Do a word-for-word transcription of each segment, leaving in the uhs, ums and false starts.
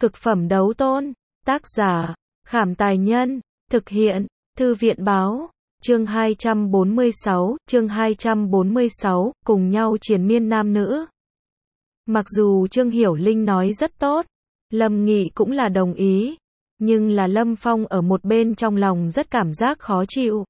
Cực phẩm đấu tôn. Tác giả, Khảm Tài Nhân. Thực hiện, Thư viện Báo. Chương hai trăm bốn mươi sáu, chương hai trăm bốn mươi sáu, cùng nhau triền miên nam nữ. Mặc dù Trương Hiểu Linh nói rất tốt, Lâm Nghị cũng là đồng ý, nhưng là Lâm Phong ở một bên trong lòng rất cảm giác khó chịu.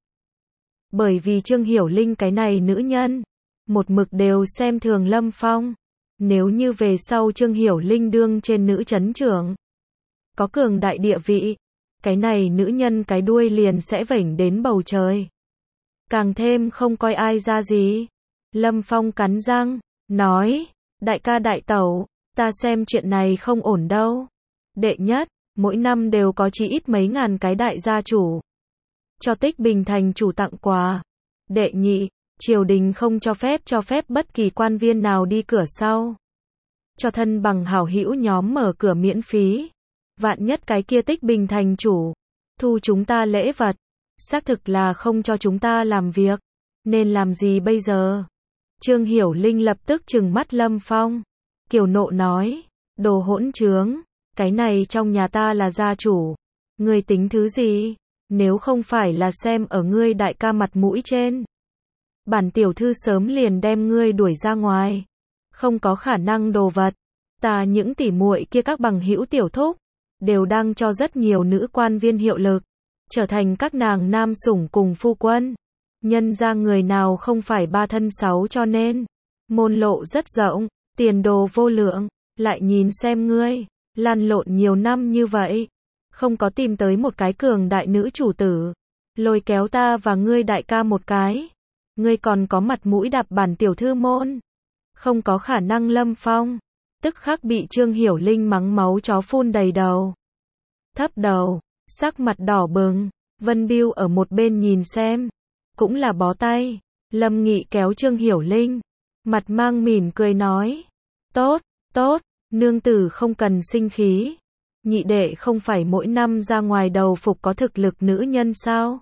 Bởi vì Trương Hiểu Linh cái này nữ nhân, một mực đều xem thường Lâm Phong. Nếu như về sau Trương Hiểu Linh đương trên nữ chấn trưởng, có cường đại địa vị, cái này nữ nhân cái đuôi liền sẽ vểnh đến bầu trời. Càng thêm không coi ai ra gì. Lâm Phong cắn răng, nói, đại ca đại tẩu, ta xem chuyện này không ổn đâu. Đệ nhất, mỗi năm đều có chỉ ít mấy ngàn cái đại gia chủ cho Tích Bình thành chủ tặng quà. Đệ nhị, triều đình không cho phép cho phép bất kỳ quan viên nào đi cửa sau, cho thân bằng hảo hữu nhóm mở cửa miễn phí. Vạn nhất cái kia Tích Bình thành chủ thu chúng ta lễ vật, xác thực là không cho chúng ta làm việc, nên làm gì bây giờ? Trương Hiểu Linh lập tức trừng mắt Lâm Phong, kiều nộ nói, đồ hỗn trướng, cái này trong nhà ta là gia chủ, ngươi tính thứ gì? Nếu không phải là xem ở ngươi đại ca mặt mũi trên, bản tiểu thư sớm liền đem ngươi đuổi ra ngoài. Không có khả năng đồ vật, ta những tỉ muội kia các bằng hữu tiểu thúc, đều đang cho rất nhiều nữ quan viên hiệu lực, trở thành các nàng nam sủng cùng phu quân. Nhân ra người nào không phải ba thân sáu cho nên, môn lộ rất rộng, tiền đồ vô lượng, lại nhìn xem ngươi, lăn lộn nhiều năm như vậy, không có tìm tới một cái cường đại nữ chủ tử, lôi kéo ta và ngươi đại ca một cái, ngươi còn có mặt mũi đạp bản tiểu thư môn. Không có khả năng. Lâm Phong tức khắc bị Trương Hiểu Linh mắng máu chó phun đầy đầu. Thấp đầu, sắc mặt đỏ bừng, Vân Biêu ở một bên nhìn xem, cũng là bó tay. Lâm Nghị kéo Trương Hiểu Linh, mặt mang mỉm cười nói, tốt, tốt, nương tử không cần sinh khí. Nhị đệ không phải mỗi năm ra ngoài đầu phục có thực lực nữ nhân sao?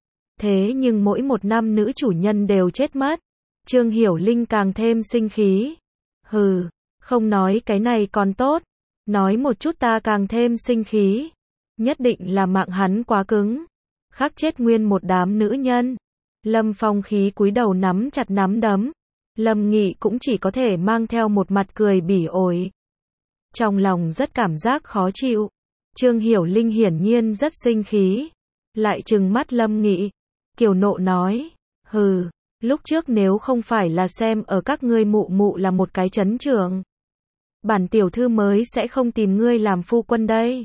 Thế nhưng mỗi một năm nữ chủ nhân đều chết mất. Trương Hiểu Linh càng thêm sinh khí. Hừ, không nói cái này còn tốt, nói một chút ta càng thêm sinh khí. Nhất định là mạng hắn quá cứng, khắc chết nguyên một đám nữ nhân. Lâm Phong khí cúi đầu nắm chặt nắm đấm. Lâm Nghị cũng chỉ có thể mang theo một mặt cười bỉ ổi. Trong lòng rất cảm giác khó chịu. Trương Hiểu Linh hiển nhiên rất sinh khí, lại trừng mắt Lâm Nghị, kiều nộ nói, hừ, lúc trước nếu không phải là xem ở các ngươi mụ mụ là một cái chấn trưởng, bản tiểu thư mới sẽ không tìm ngươi làm phu quân đây.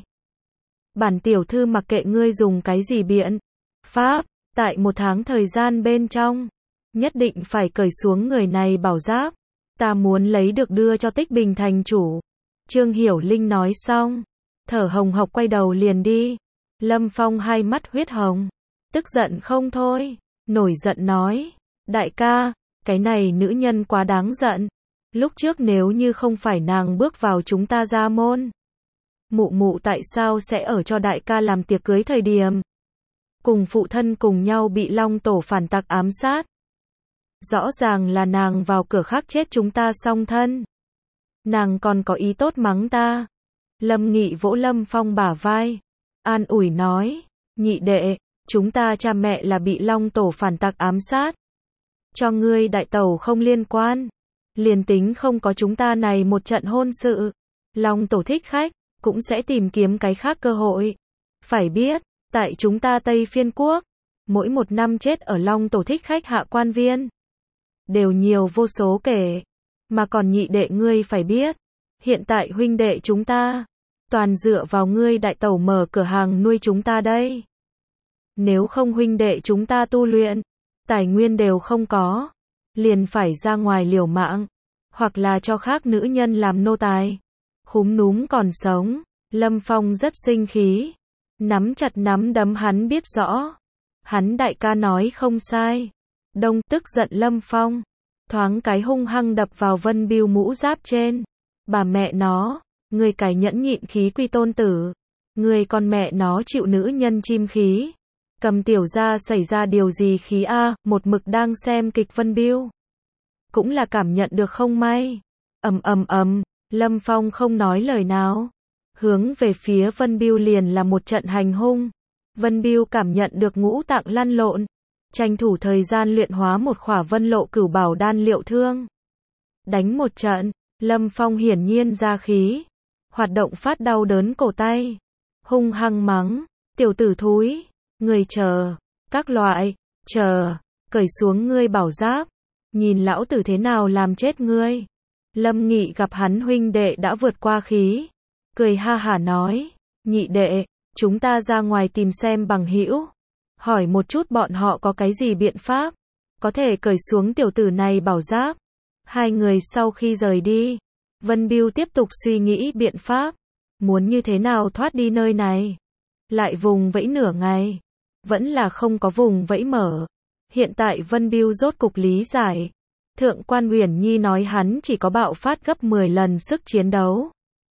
Bản tiểu thư mặc kệ ngươi dùng cái gì biện pháp, tại một tháng thời gian bên trong, nhất định phải cởi xuống người này bảo giáp. Ta muốn lấy được đưa cho Tích Bình thành chủ. Trương Hiểu Linh nói xong, thở hồng hộc quay đầu liền đi. Lâm Phong hai mắt huyết hồng, tức giận không thôi, nổi giận nói, đại ca, cái này nữ nhân quá đáng giận. Lúc trước nếu như không phải nàng bước vào chúng ta gia môn, mụ mụ tại sao sẽ ở cho đại ca làm tiệc cưới thời điểm cùng phụ thân cùng nhau bị Long tổ phản tặc ám sát? Rõ ràng là nàng vào cửa khắc chết chúng ta song thân, nàng còn có ý tốt mắng ta. Lâm Nghị vỗ Lâm Phong bả vai, an ủi nói, nhị đệ, chúng ta cha mẹ là bị Long tổ phản tặc ám sát, cho ngươi đại tẩu không liên quan. Liền tính không có chúng ta này một trận hôn sự, Long tổ thích khách cũng sẽ tìm kiếm cái khác cơ hội. Phải biết, tại chúng ta Tây Phiên Quốc, mỗi một năm chết ở Long tổ thích khách hạ quan viên đều nhiều vô số kể. Mà còn nhị đệ ngươi phải biết, hiện tại huynh đệ chúng ta toàn dựa vào ngươi đại tẩu mở cửa hàng nuôi chúng ta đây. Nếu không huynh đệ chúng ta tu luyện, tài nguyên đều không có, liền phải ra ngoài liều mạng, hoặc là cho khác nữ nhân làm nô tài. Khúm núm còn sống. Lâm Phong rất sinh khí, nắm chặt nắm đấm. Hắn biết rõ, hắn đại ca nói không sai. Đông tức giận Lâm Phong, thoáng cái hung hăng đập vào Vân Biêu mũ giáp trên. Bà mẹ nó, người cái nhẫn nhịn khí quy tôn tử, người con mẹ nó chịu nữ nhân chim khí. Cầm tiểu ra xảy ra điều gì khí a? Một mực đang xem kịch Vân Biêu cũng là cảm nhận được không may. Ầm ầm ầm, Lâm Phong không nói lời nào, hướng về phía Vân Bưu liền là một trận hành hung. Vân Bưu cảm nhận được ngũ tạng lăn lộn, tranh thủ thời gian luyện hóa một khỏa Vân Lộ Cửu Bảo đan liệu thương. Đánh một trận, Lâm Phong hiển nhiên ra khí, hoạt động phát đau đớn cổ tay, hung hăng mắng, tiểu tử thúi, người chờ, các loại, chờ, cởi xuống ngươi bảo giáp, nhìn lão tử thế nào làm chết ngươi. Lâm Nghị gặp hắn huynh đệ đã vượt qua khí, cười ha hả nói, nhị đệ, chúng ta ra ngoài tìm xem bằng hữu, hỏi một chút bọn họ có cái gì biện pháp, có thể cởi xuống tiểu tử này bảo giáp. Hai người sau khi rời đi, Vân Bưu tiếp tục suy nghĩ biện pháp, muốn như thế nào thoát đi nơi này. Lại vùng vẫy nửa ngày, vẫn là không có vùng vẫy mở. Hiện tại Vân Bưu rốt cục lý giải, Thượng quan Uyển Nhi nói hắn chỉ có bạo phát gấp mười lần sức chiến đấu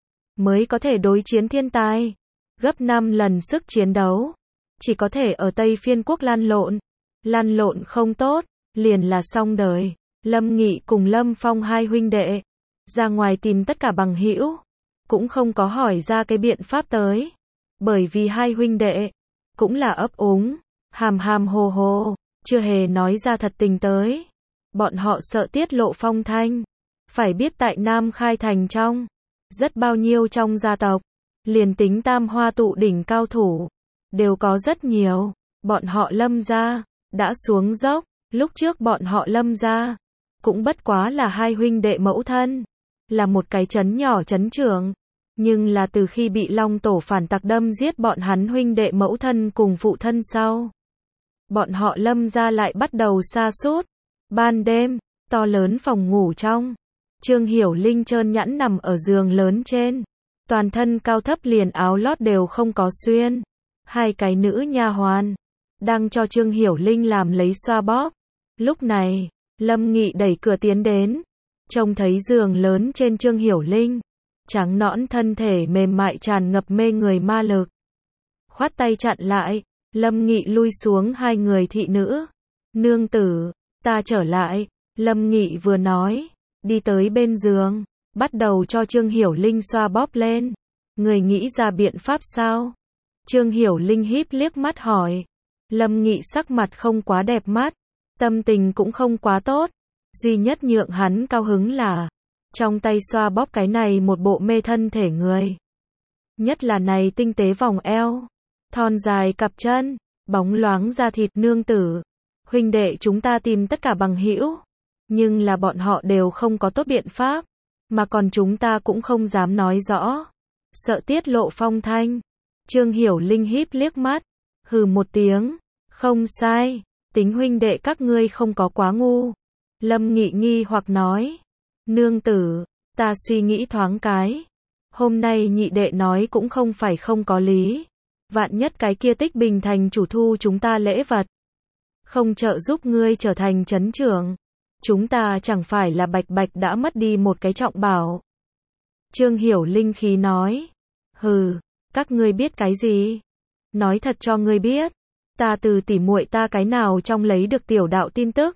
mới có thể đối chiến thiên tai, gấp năm lần sức chiến đấu chỉ có thể ở Tây Phiên quốc lăn lộn, lăn lộn không tốt, liền là xong đời. Lâm Nghị cùng Lâm Phong hai huynh đệ ra ngoài tìm tất cả bằng hữu, cũng không có hỏi ra cái biện pháp tới, bởi vì hai huynh đệ cũng là ấp úng, hàm hàm hồ hồ, chưa hề nói ra thật tình tới. Bọn họ sợ tiết lộ phong thanh. Phải biết tại Nam Khai Thành trong, rất bao nhiêu trong gia tộc, liền tính tam hoa tụ đỉnh cao thủ, đều có rất nhiều. Bọn họ Lâm gia đã xuống dốc, lúc trước bọn họ Lâm gia cũng bất quá là hai huynh đệ mẫu thân, là một cái trấn nhỏ trấn trưởng. Nhưng là từ khi bị Long Tổ phản tặc đâm giết bọn hắn huynh đệ mẫu thân cùng phụ thân sau, bọn họ Lâm gia lại bắt đầu sa sút. Ban đêm, to lớn phòng ngủ trong, Trương Hiểu Linh trơn nhẵn nằm ở giường lớn trên, toàn thân cao thấp liền áo lót đều không có xuyên. Hai cái nữ nha hoàn đang cho Trương Hiểu Linh làm lấy xoa bóp. Lúc này, Lâm Nghị đẩy cửa tiến đến, trông thấy giường lớn trên Trương Hiểu Linh, trắng nõn thân thể mềm mại tràn ngập mê người ma lực. Khoát tay chặn lại, Lâm Nghị lui xuống hai người thị nữ. Nương tử, ta trở lại. Lâm Nghị vừa nói, đi tới bên giường, bắt đầu cho Trương Hiểu Linh xoa bóp lên. Người nghĩ ra biện pháp sao? Trương Hiểu Linh híp liếc mắt hỏi. Lâm Nghị sắc mặt không quá đẹp mắt, tâm tình cũng không quá tốt. Duy nhất nhượng hắn cao hứng là, trong tay xoa bóp cái này một bộ mê thân thể người. Nhất là này tinh tế vòng eo, thon dài cặp chân, bóng loáng da thịt. Nương tử, huynh đệ chúng ta tìm tất cả bằng hữu, nhưng là bọn họ đều không có tốt biện pháp, mà còn chúng ta cũng không dám nói rõ, sợ tiết lộ phong thanh. Trương Hiểu Linh híp liếc mắt, hừ một tiếng, không sai, tính huynh đệ các ngươi không có quá ngu. Lâm Nghị nghi hoặc nói, nương tử, ta suy nghĩ thoáng cái, hôm nay nhị đệ nói cũng không phải không có lý, vạn nhất cái kia Tích Bình thành chủ thu chúng ta lễ vật, không trợ giúp ngươi trở thành trấn trưởng, chúng ta chẳng phải là bạch bạch đã mất đi một cái trọng bảo. Trương Hiểu Linh khí nói, hừ, các ngươi biết cái gì? Nói thật cho ngươi biết, ta từ tỉ muội ta cái nào trong lấy được tiểu đạo tin tức.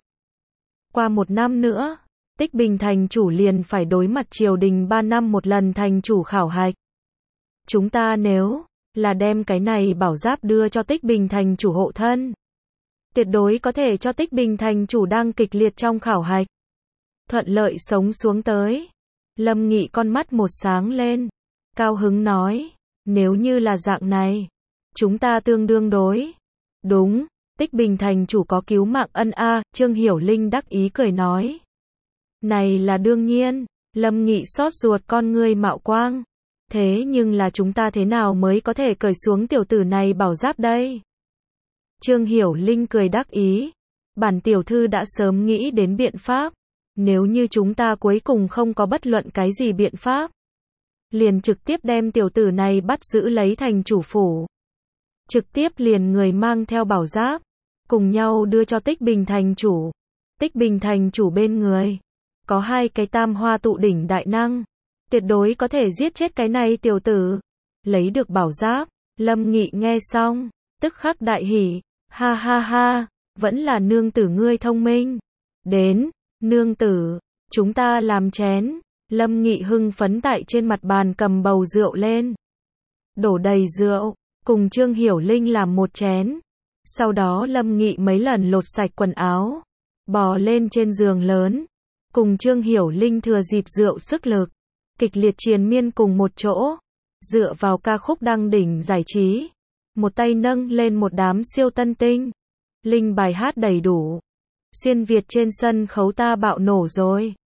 Qua một năm nữa, Tích Bình thành chủ liền phải đối mặt triều đình ba năm một lần thành chủ khảo hạch. Chúng ta nếu là đem cái này bảo giáp đưa cho Tích Bình thành chủ hộ thân, tuyệt đối có thể cho Tích Bình thành chủ đang kịch liệt trong khảo hạch thuận lợi sống xuống tới. Lâm Nghị con mắt một sáng lên, cao hứng nói, nếu như là dạng này, chúng ta tương đương đối. Đúng, Tích Bình thành chủ có cứu mạng ân a. Trương Hiểu Linh đắc ý cười nói, này là đương nhiên. Lâm Nghị xót ruột con ngươi mạo quang, thế nhưng là chúng ta thế nào mới có thể cởi xuống tiểu tử này bảo giáp đây? Trương Hiểu Linh cười đắc ý, bản tiểu thư đã sớm nghĩ đến biện pháp, nếu như chúng ta cuối cùng không có bất luận cái gì biện pháp, liền trực tiếp đem tiểu tử này bắt giữ lấy thành chủ phủ, trực tiếp liền người mang theo bảo giáp, cùng nhau đưa cho Tích Bình thành chủ. Tích Bình thành chủ bên người có hai cái tam hoa tụ đỉnh đại năng, tuyệt đối có thể giết chết cái này tiểu tử, lấy được bảo giáp. Lâm Nghị nghe xong, tức khắc đại hỉ, ha ha ha, vẫn là nương tử ngươi thông minh. Đến, nương tử, chúng ta làm chén. Lâm Nghị hưng phấn tại trên mặt bàn cầm bầu rượu lên, đổ đầy rượu, cùng Trương Hiểu Linh làm một chén. Sau đó Lâm Nghị mấy lần lột sạch quần áo, bò lên trên giường lớn, cùng Trương Hiểu Linh thừa dịp rượu sức lực, kịch liệt triền miên cùng một chỗ, dựa vào ca khúc đăng đỉnh giải trí, một tay nâng lên một đám siêu tân tinh, linh bài hát đầy đủ. Xuyên Việt trên sân khấu ta bạo nổ rồi.